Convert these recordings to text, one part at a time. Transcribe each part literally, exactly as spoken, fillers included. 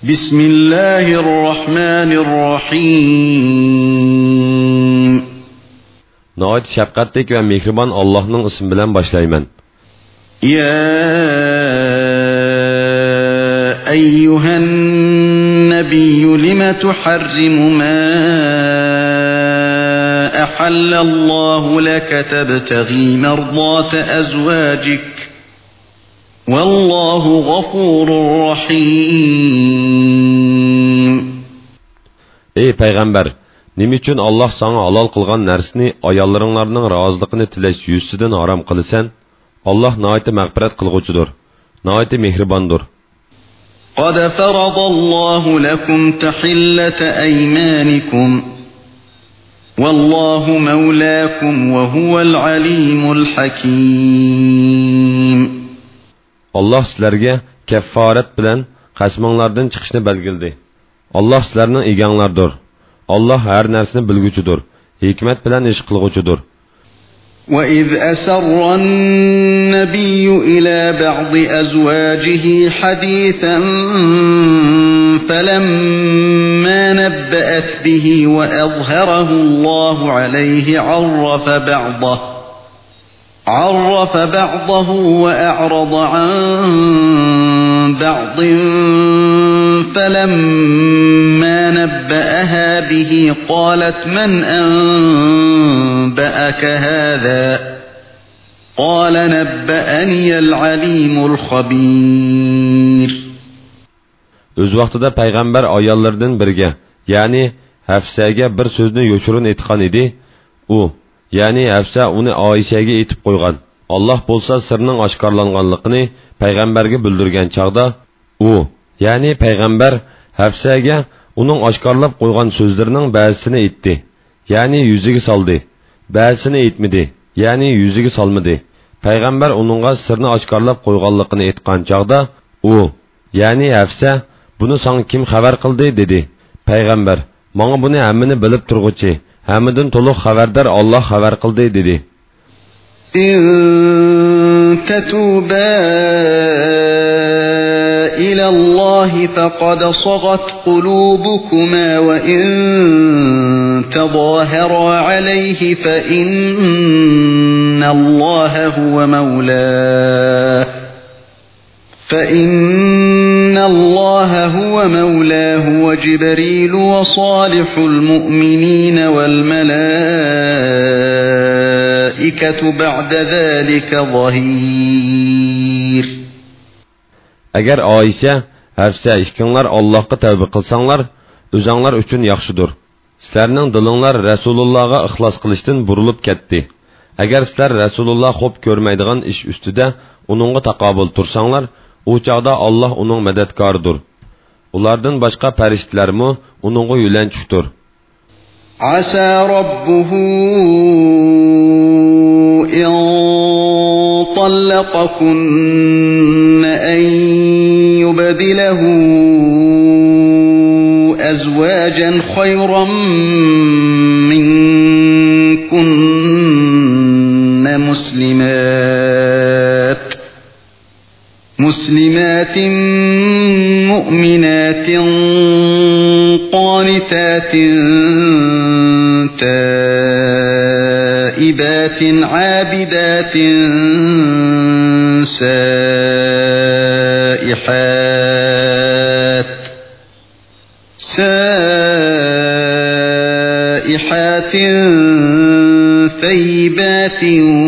بسم الله الرحمن الرحيم. نهايت şefqatlik ve mehriban Allah'ın ismi bilen başlayman. يا أيها النبي لم تحرم ما أحل الله لك تبتغي مرضات أزواجك والله غفور رحيم. Ey Peygamber, nima uchun Alloh sana halol qilgan narsani ayollaringlarning roziligini tilash yuzidan harom qilsan? Alloh nihoyat mag'firat qilg'uchidir, nihoyat mehribondir. قد فرض الله لكم تحلة أيمانكم والله مولاكم وهو العليم الحكيم. Allah sizlarga kaffarat bilan qasminglardan chiqishni belgildi. Allah sizlarning eganglardir. Allah har narsani bilguchidir, hikmat bilan ish qilguchidir. وَإِذْ أَسَرَّ النَّبِيُّ إِلَى بَعْضِ أَزْوَاجِهِ حَدِيثًا فَلَمَّا نَبَّأَتْ بِهِ وَأَظْهَرَهُ اللَّهُ عَلَيْهِ عَرَّفَ بَعْضَهُ عرف بعضه وأعرض عن بعض فلما نبأها به قالت من أنبأك هذا قال نبأني العليم الخبير. Öz vaqtida payg'ambar ayollardan biriga, ya'ni Hafsaga bir so'zni yo'shirin aytgan edi. U Yani Hafsa uni Oyshaga aytib qo'ygan. Alloh bo'lsa sirning oshkorlanganligini payg'ambarga bildirgan chaqda u, ya'ni payg'ambar Hafsaga uning oshkorlab qo'ygan so'zlarining ba'zisini aytdi, ya'ni yuziga soldi. Ba'zisini aytmadi, ya'ni yuziga solmadi. Payg'ambar uningga sirni oshkorlab qo'yganligini aytgan chaqda u, ya'ni Hafsa, buni senga kim xabar qildi dedi. Payg'ambar, menga buni hammani bilib turg'uchi, hammadan to'liq xabardor Alloh xabar qildi dedi. إن تتوبا إلى الله فقد صغت قلوبكما وإن تظاهرا عليه فإن الله هو مولاه فإن الله هو مولاه وجبريل وصالح المؤمنين والملائكة بعد ذلك ظهير. Agar Oyisha, Hafsa ikkinlar Allohga tavba qilsanglar, o'zinglar uchun yaxshidir. Sizlarning dilinglar Rasulullohga ixlos qilishdan burilib ketdi. Agar sizlar Rasululloh xo'p ko'rmaydigan ish ustida uningga taqobil tursanglar, u chaqda Alloh uning madadkoridir. Ulardan boshqa farishtalarmi uningga yo'lanchiqdir. Asa robbuhu in طلقكن an yubdilahu azwajan khayran minkunna muslimat مسلمات مؤمنات قانتات تائبات عابدات سائحات سائحات ثيبات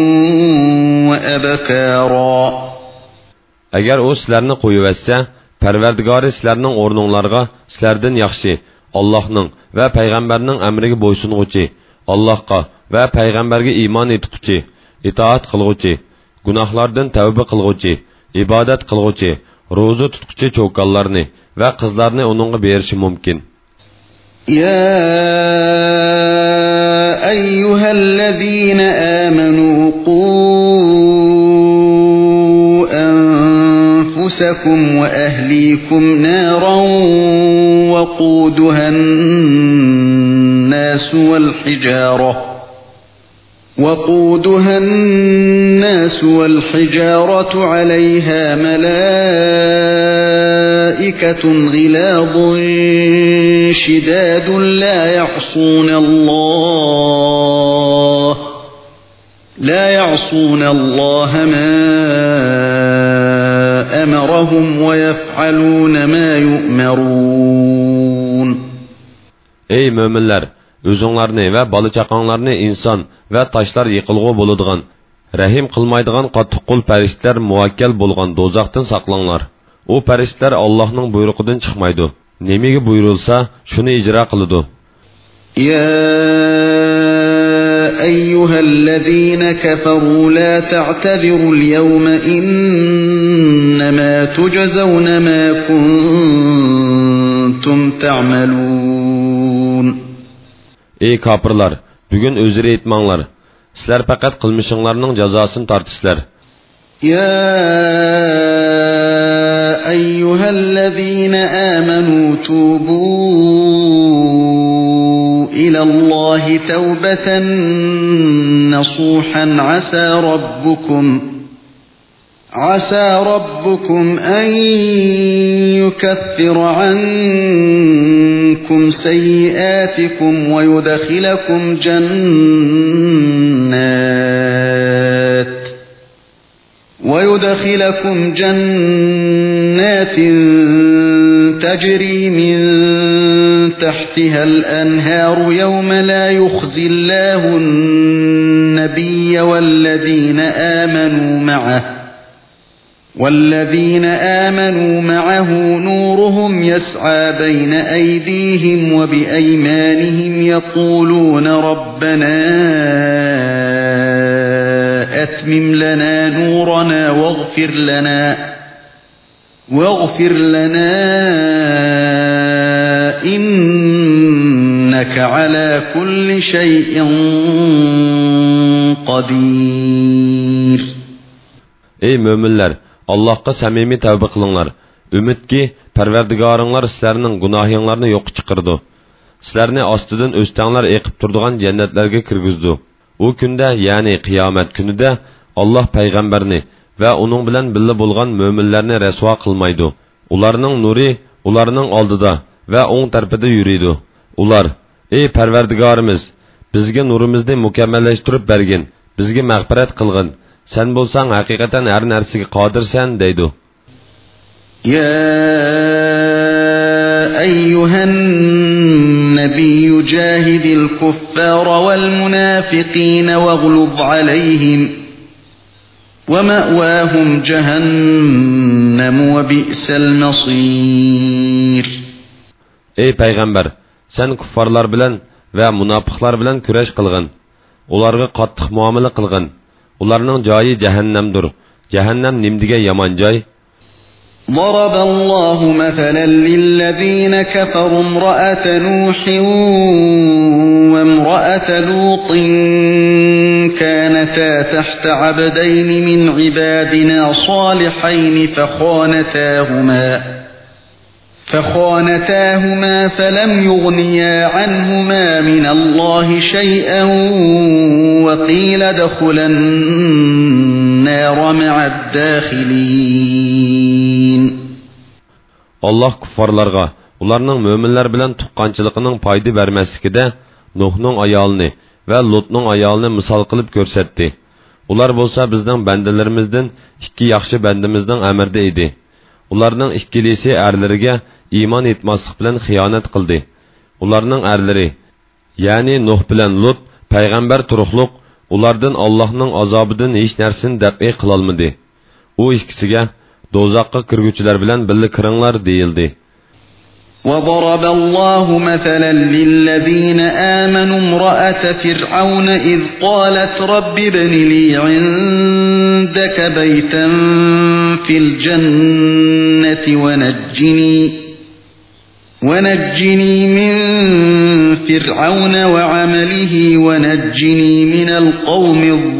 وأبكارا. Agar o sizlarni qo'yib etsa, Parvardigori sizlarning o'rninglarga sizlardan yaxshi, Allohning va payg'ambarning amriga bo'ysunguchi, Allohga va payg'ambarga iymon etguchi, itoat qilguchi, gunohlardan tavba qilguchi, ibodat qilguchi, ro'za tutguchi cho'kallarni va qizlarni uningga berishi mumkin. Ya ayyuhallazina amanu qu أنفسكم وأهليكم نارا وقودها الناس والحجارة وقودها الناس والحجارة عليها ملائكة غلاظ شداد لا يعصون الله لا يعصون الله ما أمرهم ويفعلون ما يؤمرون. Ey müminler! Özüңlarni və balı çaqanlarni insan və taşlar yıqılğı boluduğan, rəhim qılmaydıgan qattiq qul pəriştlər muvakkal bolğan dozaqdan saqlanlar. O pəriştlər Allah'ın buyruğundan çıxmaydı. Nemigi buyurulsa, şunu icra qılıdı. Ya eyyuhellezine keferu la ta'tazirul yevme innemâ tuczavne mâ kuntum ta'melûn. Ey kapırlar, bugün özür etmanglar. Sizler fakat kılmışınlarının cezasını tartışlar. Ya eyyühellezine amenu tubu ilallahi tevbeten nasuhan asa rabbukum عسى ربكم أن يكفر عنكم سيئاتكم ويدخلكم جنات ويدخلكم جنات تجري من تحتها الأنهار يوم لا يخزي الله النبي والذين آمنوا معه والذين آمنوا معه نورهم يسعى بين أيديهم وبأيمانهم يقولون ربنا أتمم لنا نورنا واغفر لنا واغفر لنا إنك على كل شيء قدير. Ey müminler! Allah'a samimi tövbe kılınlar. Ümit ki, Perverdigarınlar sizlerinin günahiyonlarını yok çıkırdı. Sizlerini astıdan östenler ekip durduğun cennetlerge kirgizdi. O günde, yani kıyamet günüde, Allah peygamberini ve onun bilen billi bulgan müminlerini resva kılmaydı. Ularının nuri, ularının aldıda ve on tarafıda yürüydü. Ular, ey Perverdigarimiz, bizge nurimizni mükemmelleştirip bergin, bizge mağfiret kılgın. Sen bolsan hakikaten her nersige qadirsen deydi. Ya eyyuhen nebiyyü cahidil kuffara vel münafiqine ve glub aleyhim ve me'vâhum cehennem ve bi'sel masir. Ey peygamber, sen kuffarlar bilen ve münafıklar bilen küreş kılgın. Ularga qattiq muamele kılgın. Ularning joyi jahannamdir. Jahannam nimdige yaman joy. ضرب الله مثلا للذين كفروا امرأة نوح وامرأة لوط كانتا تحت عبدين من عبادنا صالحين فخانتاهما فخانتاهما فلم يغنيا عنهما من الله شيئا وقيل ادخلا النار مع الداخلين. Allah kuffarlarga, ularning müminler bilan tuqqanchiligining foyda bermasligida Nuhning ayolini va Lutning ayolini misol qilib ko'rsatdi. Ular bo'lsa bizning bandalarimizdan ikki yaxshi bandimizning amirda edi. Ularning ikkilisi erlariga iymon etmaslik bilan xiyonat qildi. Ularning erlari, ya'ni Nuh bilan Lut payg'ambar turuqliq, ulardan Allohning azobidan hech narsani dafi qila olmadi. U ikkisiga dozaqqa kirguvchilar bilan birga kiringlar deyildi. وضرب الله مثلا للذين آمنوا امرأة فرعون إذ قالت رب ابن لي عندك بيتا في الجنة ونجني ونجني من فرعون وعمله ونجني من القوم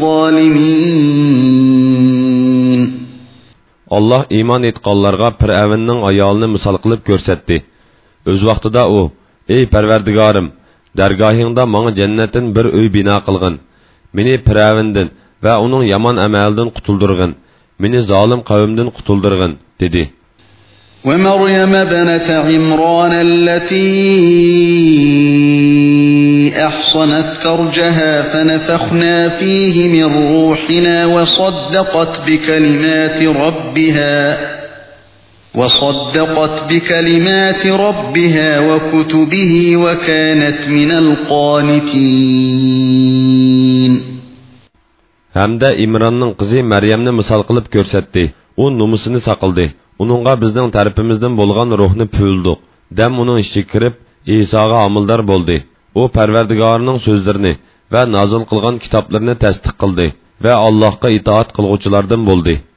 الظالمين. Allah iman etqanlarga Fir'avnning ayolini misol qilib ko'rsatdi. Öz vaqtida u, ey Parvardigorim, dargohingda menga jannatdan bir uy bino qilgin. meni Firavundan va uning yomon amalidan qutuldirgin, meni zolim qavmdan qutuldirgin dedi. ومريم ابنة عمران التي أحصنت فرجها فنفخنا فيه من روحنا وصدقت بكلمات ربها وصدقت بكلمات ربها وكتبه وكانت من القانتين. Hamda İmranның qizi Maryamni misal qilib ko'rsatdi. U numusini saqildi. Uningga bizning tarafimizdan bo'lgan ruhni puldik. Dam uning ichiga kirib, Isoga amildor bo'ldi. U Parvardigorning so'zlarini va nozil qilgan kitoblarini tasdiq qildi va Allohga itoat qilguvchilardan bo'ldi.